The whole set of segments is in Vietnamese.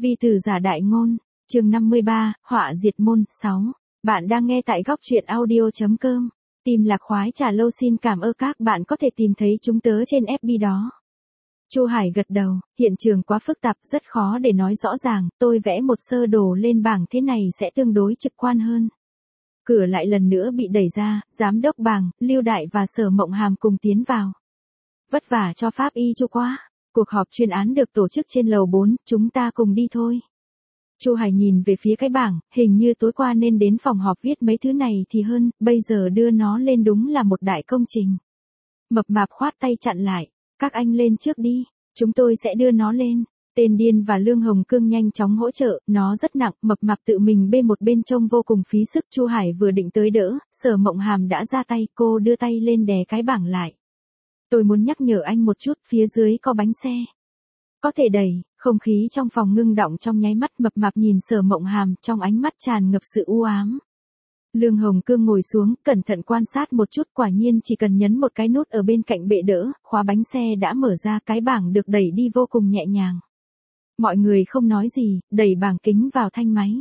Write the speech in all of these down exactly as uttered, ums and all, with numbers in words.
Vi tử giả đại ngôn, chương năm mươi ba, họa diệt môn, sáu. Bạn đang nghe tại góc truyện audio.com. Tìm lạc khoái trà lâu xin cảm ơn các bạn có thể tìm thấy chúng tớ trên ép bê đó. Chu Hải gật đầu, hiện trường quá phức tạp, rất khó để nói rõ ràng, tôi vẽ một sơ đồ lên bảng thế này sẽ tương đối trực quan hơn. Cửa lại lần nữa bị đẩy ra, giám đốc Bàng, Lưu Đại và Sở Mộng Hàm cùng tiến vào. Vất vả cho Pháp Y Chu quá. Cuộc họp chuyên án được tổ chức trên lầu bốn, chúng ta cùng đi thôi. Chu Hải nhìn về phía cái bảng, hình như tối qua nên đến phòng họp viết mấy thứ này thì hơn, bây giờ đưa nó lên đúng là một đại công trình. Mập mạp khoát tay chặn lại, các anh lên trước đi, chúng tôi sẽ đưa nó lên. Tên điên và Lương Hồng Cương nhanh chóng hỗ trợ, nó rất nặng, mập mạp tự mình bê một bên trông vô cùng phí sức. Chu Hải vừa định tới đỡ, Sở Mộng Hàm đã ra tay, cô đưa tay lên đè cái bảng lại. Tôi muốn nhắc nhở anh một chút, phía dưới có bánh xe. Có thể đẩy, không khí trong phòng ngưng đọng trong nháy mắt. Mập mạp nhìn Sở Mộng Hàm, trong ánh mắt tràn ngập sự u ám. Lương Hồng Cương ngồi xuống, cẩn thận quan sát một chút, quả nhiên chỉ cần nhấn một cái nút ở bên cạnh bệ đỡ, khóa bánh xe đã mở ra, cái bảng được đẩy đi vô cùng nhẹ nhàng. Mọi người không nói gì, đẩy bảng kính vào thanh máy.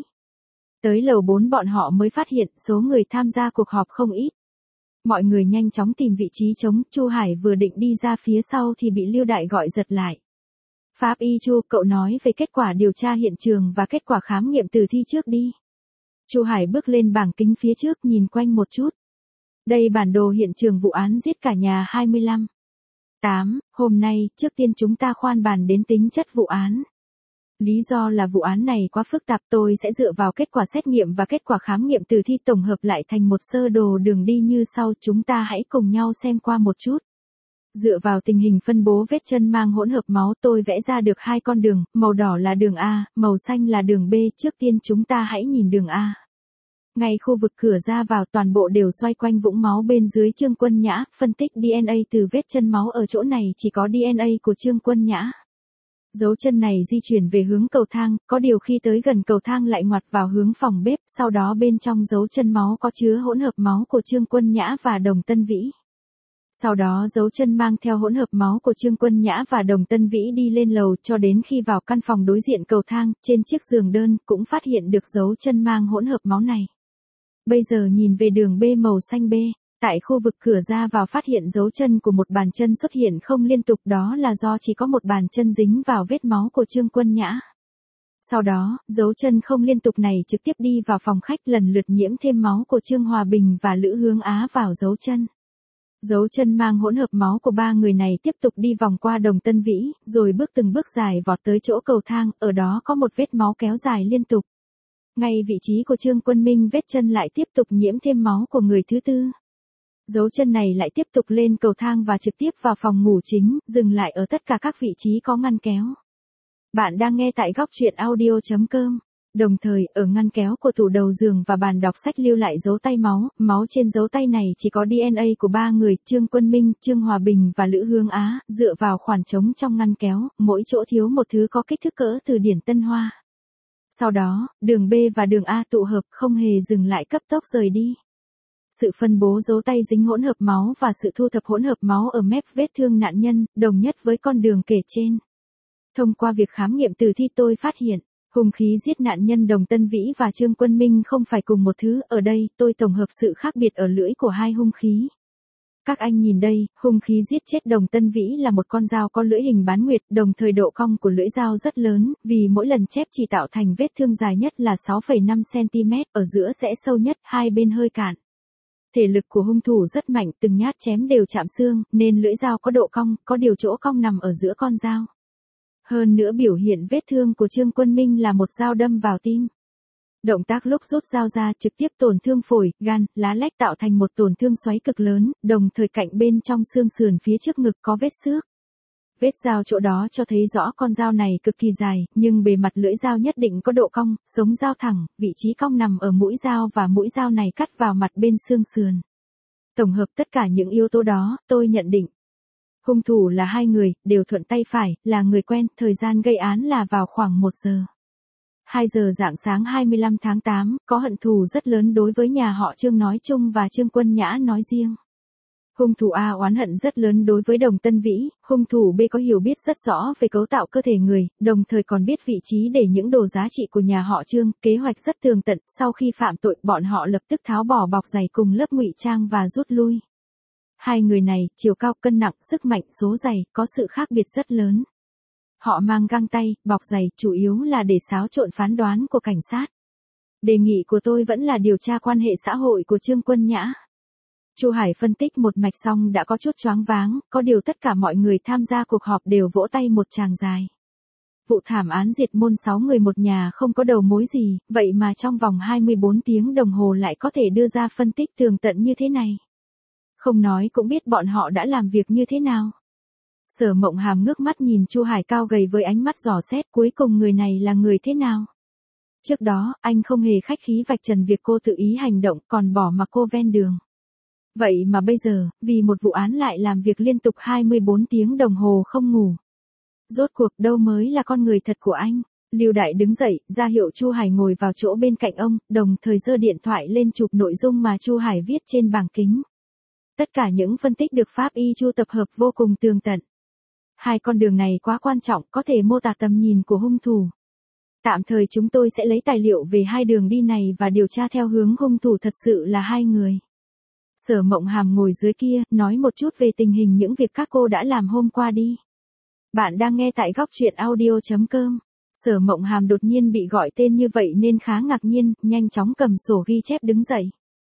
Tới lầu bốn bọn họ mới phát hiện số người tham gia cuộc họp không ít. Mọi người nhanh chóng tìm vị trí trống, Chu Hải vừa định đi ra phía sau thì bị Lưu Đại gọi giật lại. Pháp Y Chu, cậu nói về kết quả điều tra hiện trường và kết quả khám nghiệm tử thi trước đi. Chu Hải bước lên bảng kính phía trước nhìn quanh một chút. Đây bản đồ hiện trường vụ án giết cả nhà hai mươi lăm. tám. Hôm nay, trước tiên chúng ta khoan bàn đến tính chất vụ án. Lý do là vụ án này quá phức tạp, tôi sẽ dựa vào kết quả xét nghiệm và kết quả khám nghiệm tử thi tổng hợp lại thành một sơ đồ đường đi như sau, chúng ta hãy cùng nhau xem qua một chút. Dựa vào tình hình phân bố vết chân mang hỗn hợp máu, tôi vẽ ra được hai con đường, màu đỏ là đường A, màu xanh là đường B, trước tiên chúng ta hãy nhìn đường A. Ngay khu vực cửa ra vào toàn bộ đều xoay quanh vũng máu bên dưới Trương Quân Nhã, phân tích đê en a từ vết chân máu ở chỗ này chỉ có đê en a của Trương Quân Nhã. Dấu chân này di chuyển về hướng cầu thang, có điều khi tới gần cầu thang lại ngoặt vào hướng phòng bếp, sau đó bên trong dấu chân máu có chứa hỗn hợp máu của Trương Quân Nhã và Đồng Tân Vĩ. Sau đó dấu chân mang theo hỗn hợp máu của Trương Quân Nhã và Đồng Tân Vĩ đi lên lầu cho đến khi vào căn phòng đối diện cầu thang, trên chiếc giường đơn cũng phát hiện được dấu chân mang hỗn hợp máu này. Bây giờ nhìn về đường B màu xanh B. Tại khu vực cửa ra vào phát hiện dấu chân của một bàn chân xuất hiện không liên tục, đó là do chỉ có một bàn chân dính vào vết máu của Trương Quân Nhã. Sau đó, dấu chân không liên tục này trực tiếp đi vào phòng khách, lần lượt nhiễm thêm máu của Trương Hòa Bình và Lữ Hướng Á vào dấu chân. Dấu chân mang hỗn hợp máu của ba người này tiếp tục đi vòng qua Đồng Tân Vĩ, rồi bước từng bước dài vọt tới chỗ cầu thang, ở đó có một vết máu kéo dài liên tục. Ngay vị trí của Trương Quân Minh vết chân lại tiếp tục nhiễm thêm máu của người thứ tư. Dấu chân này lại tiếp tục lên cầu thang và trực tiếp vào phòng ngủ chính, dừng lại ở tất cả các vị trí có ngăn kéo. Bạn đang nghe tại góc truyện audio.com. Đồng thời, ở ngăn kéo của tủ đầu giường và bàn đọc sách lưu lại dấu tay máu, máu trên dấu tay này chỉ có đê en a của ba người, Trương Quân Minh, Trương Hòa Bình và Lữ Hướng Á, dựa vào khoảng trống trong ngăn kéo, mỗi chỗ thiếu một thứ có kích thước cỡ từ điển Tân Hoa. Sau đó, đường B và đường A tụ hợp, không hề dừng lại, cấp tốc rời đi. Sự phân bố dấu tay dính hỗn hợp máu và sự thu thập hỗn hợp máu ở mép vết thương nạn nhân, đồng nhất với con đường kể trên. Thông qua việc khám nghiệm tử thi tôi phát hiện, hung khí giết nạn nhân Đồng Tân Vĩ và Trương Quân Minh không phải cùng một thứ, ở đây tôi tổng hợp sự khác biệt ở lưỡi của hai hung khí. Các anh nhìn đây, hung khí giết chết Đồng Tân Vĩ là một con dao có lưỡi hình bán nguyệt, đồng thời độ cong của lưỡi dao rất lớn, vì mỗi lần chép chỉ tạo thành vết thương dài nhất là sáu phẩy năm xăng ti mét, ở giữa sẽ sâu nhất, hai bên hơi cạn. Thể lực của hung thủ rất mạnh, từng nhát chém đều chạm xương, nên lưỡi dao có độ cong, có điều chỗ cong nằm ở giữa con dao. Hơn nữa biểu hiện vết thương của Trương Quân Minh là một dao đâm vào tim. Động tác lúc rút dao ra trực tiếp tổn thương phổi, gan, lá lách tạo thành một tổn thương xoáy cực lớn, đồng thời cạnh bên trong xương sườn phía trước ngực có vết xước. Vết dao chỗ đó cho thấy rõ con dao này cực kỳ dài, nhưng bề mặt lưỡi dao nhất định có độ cong, sống dao thẳng, vị trí cong nằm ở mũi dao và mũi dao này cắt vào mặt bên xương sườn. Tổng hợp tất cả những yếu tố đó, tôi nhận định. Hung thủ là hai người, đều thuận tay phải, là người quen, thời gian gây án là vào khoảng một giờ. hai giờ rạng sáng hai mươi lăm tháng tám, có hận thù rất lớn đối với nhà họ Trương nói chung và Trương Quân Nhã nói riêng. Hung thủ A oán hận rất lớn đối với Đồng Tân Vĩ, hung thủ B có hiểu biết rất rõ về cấu tạo cơ thể người, đồng thời còn biết vị trí để những đồ giá trị của nhà họ Trương, kế hoạch rất tường tận, sau khi phạm tội, bọn họ lập tức tháo bỏ bọc giày cùng lớp ngụy trang và rút lui. Hai người này, chiều cao, cân nặng, sức mạnh, số giày, có sự khác biệt rất lớn. Họ mang găng tay, bọc giày, chủ yếu là để xáo trộn phán đoán của cảnh sát. Đề nghị của tôi vẫn là điều tra quan hệ xã hội của Trương Quân Nhã. Chu Hải phân tích một mạch xong đã có chút choáng váng, có điều tất cả mọi người tham gia cuộc họp đều vỗ tay một tràng dài. Vụ thảm án diệt môn sáu người một nhà không có đầu mối gì, vậy mà trong vòng hai mươi bốn tiếng đồng hồ lại có thể đưa ra phân tích tường tận như thế này. Không nói cũng biết bọn họ đã làm việc như thế nào. Sở Mộng Hàm ngước mắt nhìn Chu Hải cao gầy với ánh mắt dò xét, cuối cùng người này là người thế nào. Trước đó, anh không hề khách khí vạch trần việc cô tự ý hành động, còn bỏ mặc cô ven đường. Vậy mà bây giờ, vì một vụ án lại làm việc liên tục hai mươi bốn tiếng đồng hồ không ngủ. Rốt cuộc đâu mới là con người thật của anh. Lưu Đại đứng dậy, ra hiệu Chu Hải ngồi vào chỗ bên cạnh ông, đồng thời giơ điện thoại lên chụp nội dung mà Chu Hải viết trên bảng kính. Tất cả những phân tích được pháp y Chu tập hợp vô cùng tường tận. Hai con đường này quá quan trọng, có thể mô tả tầm nhìn của hung thủ. Tạm thời chúng tôi sẽ lấy tài liệu về hai đường đi này và điều tra theo hướng hung thủ thật sự là hai người. Sở Mộng Hàm ngồi dưới kia, nói một chút về tình hình những việc các cô đã làm hôm qua đi. Bạn đang nghe tại góc truyện audio chấm com. Sở Mộng Hàm đột nhiên bị gọi tên như vậy nên khá ngạc nhiên, nhanh chóng cầm sổ ghi chép đứng dậy.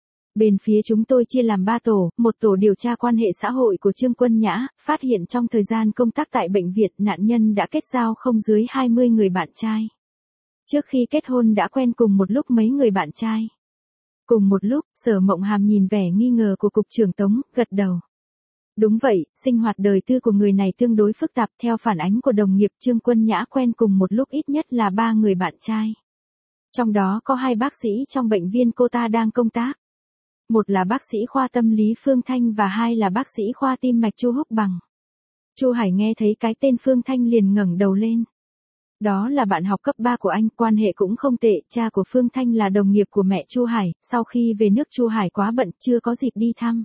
Bên phía chúng tôi chia làm ba tổ, một tổ điều tra quan hệ xã hội của Trương Quân Nhã, phát hiện trong thời gian công tác tại bệnh viện, nạn nhân đã kết giao không dưới hai mươi người bạn trai. Trước khi kết hôn đã quen cùng một lúc mấy người bạn trai. Cùng một lúc, Sở Mộng Hàm nhìn vẻ nghi ngờ của cục trưởng Tống, gật đầu. Đúng vậy, sinh hoạt đời tư của người này tương đối phức tạp, theo phản ánh của đồng nghiệp Trương Quân Nhã quen cùng một lúc ít nhất là ba người bạn trai. Trong đó có hai bác sĩ trong bệnh viện cô ta đang công tác. Một là bác sĩ khoa tâm lý Phương Thanh và hai là bác sĩ khoa tim mạch Chu Húc Bằng. Chu Hải nghe thấy cái tên Phương Thanh liền ngẩng đầu lên. Đó là bạn học cấp ba của anh, quan hệ cũng không tệ, cha của Phương Thanh là đồng nghiệp của mẹ Chu Hải, sau khi về nước Chu Hải quá bận, chưa có dịp đi thăm.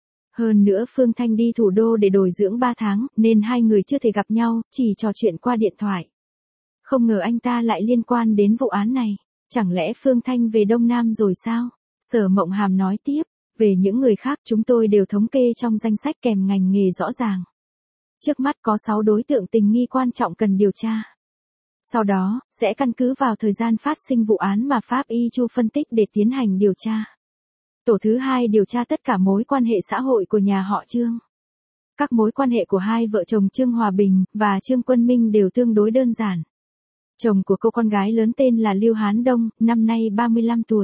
Hơn nữa Phương Thanh đi thủ đô để đổi dưỡng ba tháng, nên hai người chưa thể gặp nhau, chỉ trò chuyện qua điện thoại. Không ngờ anh ta lại liên quan đến vụ án này, chẳng lẽ Phương Thanh về Đông Nam rồi sao? Sở Mộng Hàm nói tiếp, về những người khác chúng tôi đều thống kê trong danh sách kèm ngành nghề rõ ràng. Trước mắt có sáu đối tượng tình nghi quan trọng cần điều tra. Sau đó, sẽ căn cứ vào thời gian phát sinh vụ án mà pháp y Chu phân tích để tiến hành điều tra. Tổ thứ hai điều tra tất cả mối quan hệ xã hội của nhà họ Trương. Các mối quan hệ của hai vợ chồng Trương Hòa Bình và Trương Quân Minh đều tương đối đơn giản. Chồng của cô con gái lớn tên là Lưu Hán Đông, năm nay ba mươi lăm tuổi.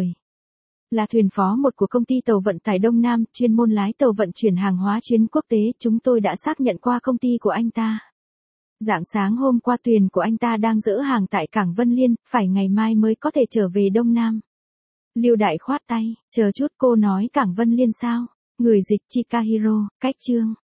Là thuyền phó một của công ty tàu vận tải Đông Nam, chuyên môn lái tàu vận chuyển hàng hóa chuyến quốc tế, chúng tôi đã xác nhận qua công ty của anh ta. Rạng sáng hôm qua thuyền của anh ta đang dỡ hàng tại cảng Vân Liên, phải ngày mai mới có thể trở về Đông Nam. Lưu Đại khoát tay, chờ chút, cô nói cảng Vân Liên sao? Người dịch Chikahiro, cách Trương.